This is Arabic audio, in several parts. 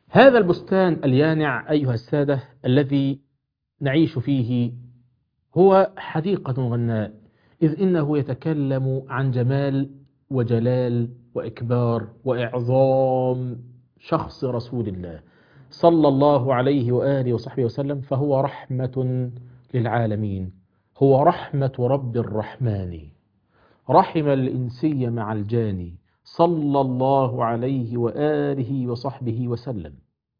هذا البستان اليانع أيها السادة الذي نعيش فيه هو حديقة غناء، إذ إنه يتكلم عن جمال وجلال وإكبار وإعظام شخص رسول الله صلى الله عليه وآله وصحبه وسلم، فهو رحمة للعالمين، هو رحمة رب الرحمن، رحم الإنسي مع الجاني صلى الله عليه وآله وصحبه وسلم.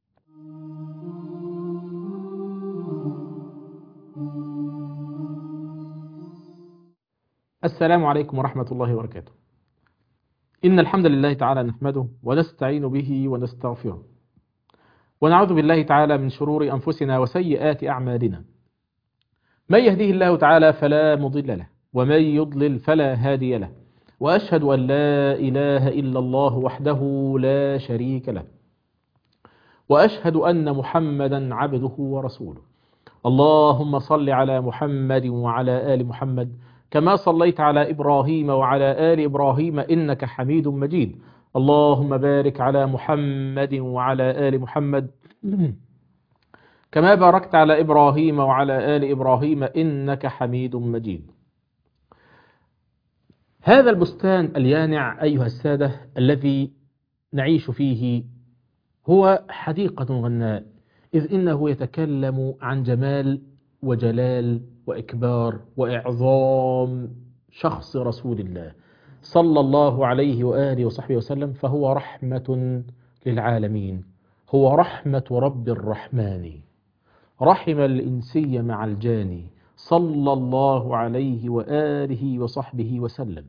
السلام عليكم ورحمة الله وبركاته. إن الحمد لله تعالى نحمده ونستعين به ونستغفره، ونعوذ بالله تعالى من شرور أنفسنا وسيئات أعمالنا. من يهده الله تعالى فلا مضل له، ومن يضلل فلا هادي له، وأشهد أن لا إله إلا الله وحده لا شريك له، وأشهد أن محمدا عبده ورسوله. اللهم صل على محمد وعلى آل محمد كما صليت على إبراهيم وعلى آل إبراهيم إنك حميد مجيد. اللهم بارك على محمد وعلى آل محمد كما باركت على إبراهيم وعلى آل إبراهيم إنك حميد مجيد. هذا البستان اليانع أيها السادة الذي نعيش فيه هو حديقة غناء، إذ إنه يتكلم عن جمال وجلال وإكبار وإعظام شخص رسول الله صلى الله عليه وآله وصحبه وسلم، فهو رحمة للعالمين، هو رحمة رب الرحمن، رحم الإنسي مع الجاني صلى الله عليه وآله وصحبه وسلم.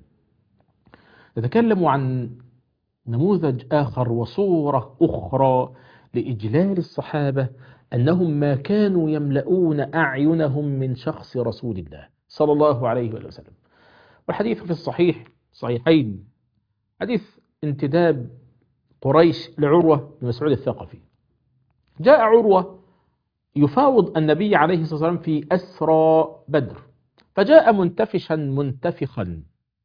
نتكلم عن نموذج آخر وصورة أخرى لإجلال الصحابة، أنهم ما كانوا يملؤون أعينهم من شخص رسول الله صلى الله عليه وسلم. والحديث في صحيحين حديث انتداب قريش لعروة بن مسعود الثقفي. جاء عروة يفاوض النبي عليه الصلاة والسلام في أسرى بدر، فجاء منتفشا منتفخا،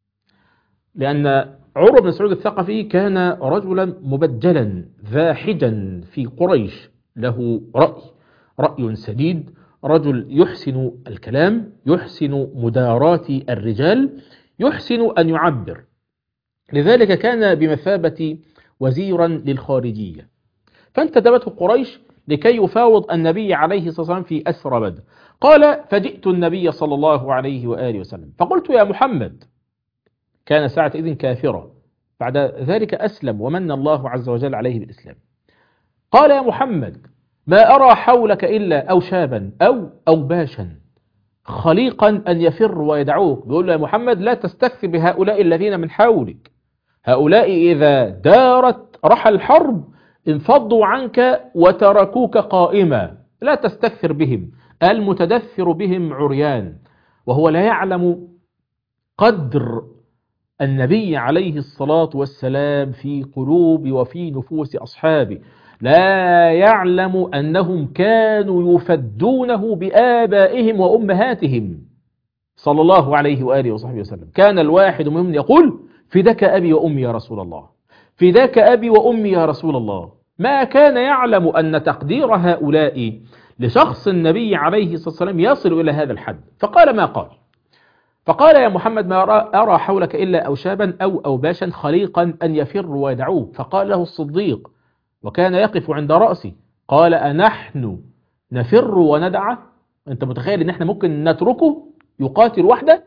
لأن عروة بن مسعود الثقفي كان رجلا مبجلا ذاحجا في قريش، له رأي سديد، رجل يحسن الكلام، يحسن مدارات الرجال، يحسن أن يعبر، لذلك كان بمثابة وزيرا للخارجية. فانتدبته قريش لكي يفاوض النبي عليه الصلاة والسلام في أسرى بدر. قال: فجئت النبي صلى الله عليه وآله وسلم فقلت: يا محمد، كان ساعتئذ كافرا، بعد ذلك أسلم ومن الله عز وجل عليه بالإسلام. قال: يا محمد، ما أرى حولك إلا أو شابا أو باشا خليقا أن يفر ويدعوك. بيقول له: يا محمد، لا تستكثر بهؤلاء الذين من حولك، هؤلاء إذا دارت رحى الحرب انفضوا عنك وتركوك قائما، لا تستكثر بهم، المتدثر بهم عريان. وهو لا يعلم قدر النبي عليه الصلاة والسلام في قلوب وفي نفوس أصحابه، لا يعلم أنهم كانوا يفدونه بآبائهم وأمهاتهم صلى الله عليه وآله وصحبه وسلم. كان الواحد منهم يقول: فداك أبي وأمي يا رسول الله، فداك أبي وأمي يا رسول الله. ما كان يعلم أن تقدير هؤلاء لشخص النبي عليه الصلاة والسلام يصل إلى هذا الحد. فقال ما قال، فقال: يا محمد، ما أرى حولك إلا أوشابا أو باشا خليقا أن يفر ويدعوك. فقال له الصديق وكان يقف عند رأسي: قال: أنحن نفر وندع؟ أنت متخيل أن احنا ممكن نتركه يقاتل وحده؟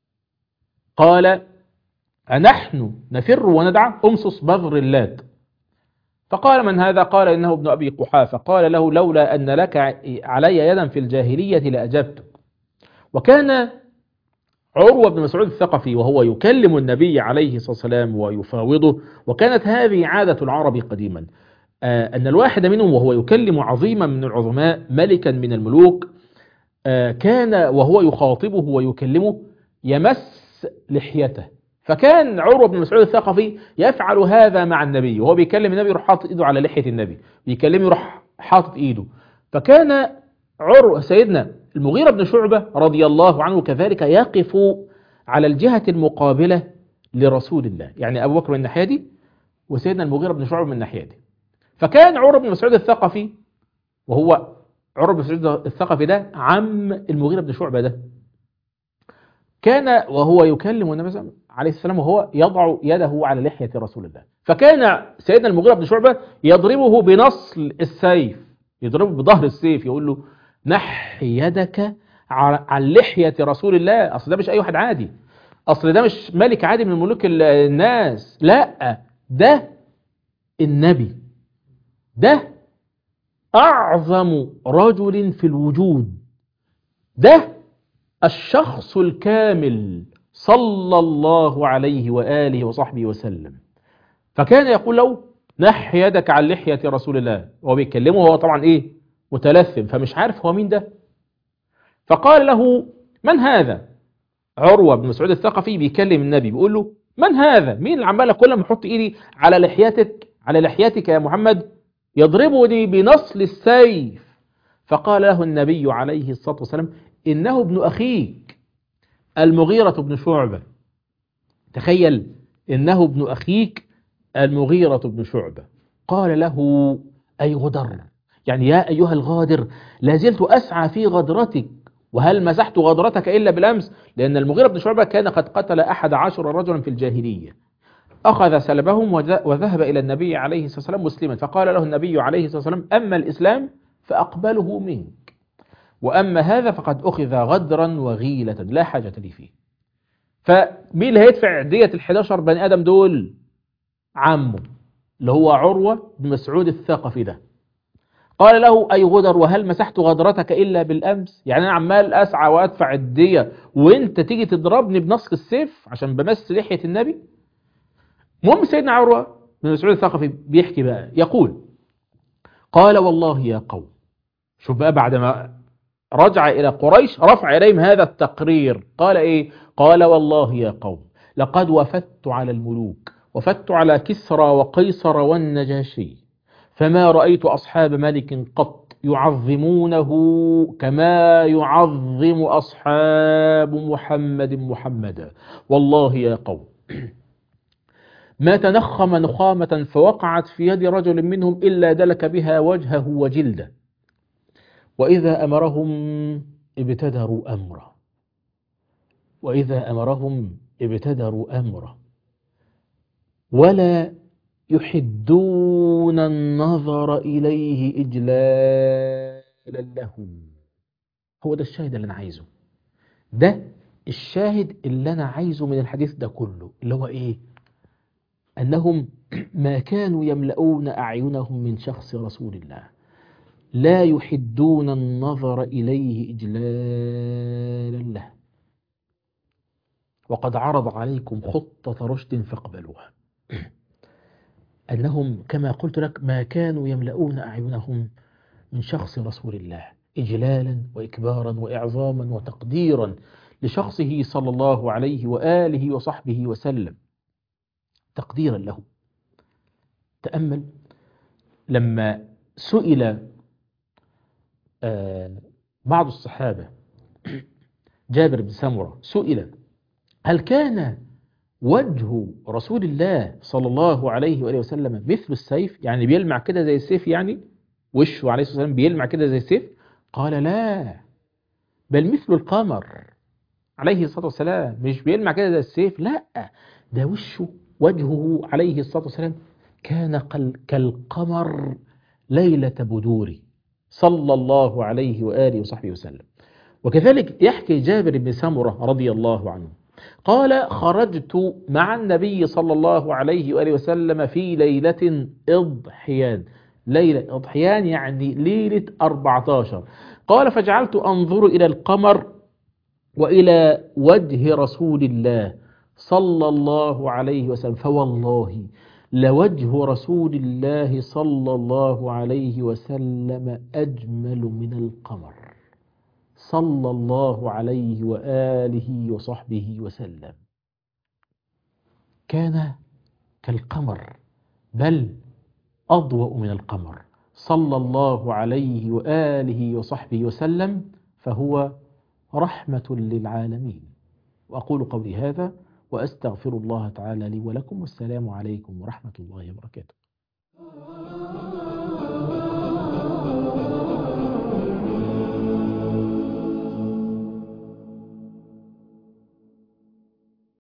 قال: أنحن نفر وندع؟ أمصص بذر اللات. فقال: من هذا؟ قال: إنه ابن أبي قحافة. قال له: لولا أن لك علي يدا في الجاهلية لأجبتك. وكان عروة بن مسعود الثقفي وهو يكلم النبي عليه الصلاة والسلام ويفاوضه، وكانت هذه عادة العرب قديما، أن الواحد منهم وهو يكلم عظيما من العظماء، ملكا من الملوك، كان وهو يخاطبه ويكلمه يمس لحيته. فكان عروة بن مسعود الثقفي يفعل هذا مع النبي، وهو بيكلم النبي يروح حاطط ايده على لحية النبي، بيكلمه يروح حاطط ايده. فكان سيدنا المغيرة بن شعبة رضي الله عنه كذلك يقف على الجهة المقابلة لرسول الله، يعني أبو بكر من الناحية دي وسيدنا المغيرة بن شعبة من الناحية دي. فكان عروة بن مسعود الثقفي، وهو عروة بن مسعود الثقفي ده عم المغيرة بن شعبة ده، كان وهو يكلم النبي عليه السلام وهو يضع يده على لحية رسول الله، فكان سيدنا المغيرة بن شعبة يضربه بنصل السيف، يضربه بظهر السيف، يقول له نح يدك عن لحية رسول الله. أصل ده مش أي واحد عادي، أصل ده مش ملك عادي من ملوك الناس، لا، ده النبي، ده أعظم رجل في الوجود، ده الشخص الكامل صلى الله عليه وآله وصحبه وسلم. فكان يقول له نح يدك عن لحية رسول الله، وهو بيتكلمه، وهو طبعا ايه متلثم، فمش عارف هو مين ده. فقال له من هذا؟ عروة بن مسعود الثقفي بيكلم النبي، بيقول له من هذا؟ مين اللي عمال كل ما احط ايدي على لحيتك، على لحيتك يا محمد، يضربني بنصل السيف؟ فقال له النبي عليه الصلاة والسلام إنه ابن أخيك المغيرة بن شعبة. تخيل، إنه ابن أخيك المغيرة بن شعبة. قال له أي غدر، يعني يا أيها الغادر، لازلت أسعى في غدرتك، وهل مسحت غدرتك إلا بالأمس؟ لأن المغيرة بن شعبة كان قد قتل 11 رجلا في الجاهلية، أخذ سلبهم وذهب إلى النبي عليه الصلاة والسلام مسلما، فقال له النبي عليه الصلاة والسلام أما الإسلام فأقبله منك، وأما هذا فقد أخذ غدرا وغيلة لا حاجة لي فيه. فمين اللي هيدفع دية ال11 بني آدم دول؟ عمه اللي هو عروة بن مسعود الثقفي ده. قال له أي غدر، وهل مسحت غدرتك إلا بالأمس؟ يعني أنا عمال أسعى وأدفع الدية وأنت تيجي تضربني بنصل السيف عشان بمس لحية النبي؟ المهم سيدنا عروة بن مسعود الثقفي بيحكي بقى، يقول قال والله يا قوم، شوف بقى بعد ما رجع إلى قريش رفع إليهم هذا التقرير، قال إيه؟ قال والله يا قوم لقد وفدت على الملوك، وفدت على كسرى وقيصر والنجاشي، فما رأيت أصحاب ملك قط يعظمونه كما يعظم أصحاب محمد محمدا. والله يا قوم ما تنخم نخامة فوقعت في يد رجل منهم إلا دلك بها وجهه وجلده، وإذا أمرهم ابتدروا أمره، وإذا أمرهم ابتدروا أمره، ولا يحدون النظر إليه إجلالا له. هو ده الشاهد اللي أنا عايزه، ده الشاهد اللي أنا عايزه من الحديث ده كله، اللي هو إيه؟ أنهم ما كانوا يملؤون أعينهم من شخص رسول الله، لا يحدون النظر إليه إجلالا له. وقد عرض عليكم خطة رشد فاقبلوها. أنهم كما قلت لك ما كانوا يملؤون أعينهم من شخص رسول الله إجلالا وإكبارا وإعظاما وتقديرا لشخصه صلى الله عليه وآله وصحبه وسلم، تقديرا له. تأمل لما سئل بعض الصحابة، جابر بن سمرة سئل هل كان وجه رسول الله صلى الله عليه وآله وسلم مثل السيف، يعني بيلمع كده زي السيف، يعني وشه عليه الصلاة والسلام بيلمع كده زي السيف؟ قال لا، بل مثل القمر عليه الصلاة والسلام، مش بيلمع كده زي السيف، لا، ده وجهه عليه الصلاة والسلام كان كالقمر ليلة بدوري صلى الله عليه وآله وصحبه وسلم. وكذلك يحكي جابر بن سمرة رضي الله عنه قال خرجت مع النبي صلى الله عليه وآله وسلم في ليلة إضحيان. ليلة إضحيان يعني ليلة 14. قال فجعلت أنظر إلى القمر وإلى وجه رسول الله صلى الله عليه وسلم، فوالله لوجه رسول الله صلى الله عليه وسلم أجمل من القمر صلى الله عليه وآله وصحبه وسلم. كان كالقمر بل أضوأ من القمر صلى الله عليه وآله وصحبه وسلم، فهو رحمة للعالمين. وأقول قولي هذا وأستغفر الله تعالى لي ولكم، والسلام عليكم ورحمة الله وبركاته.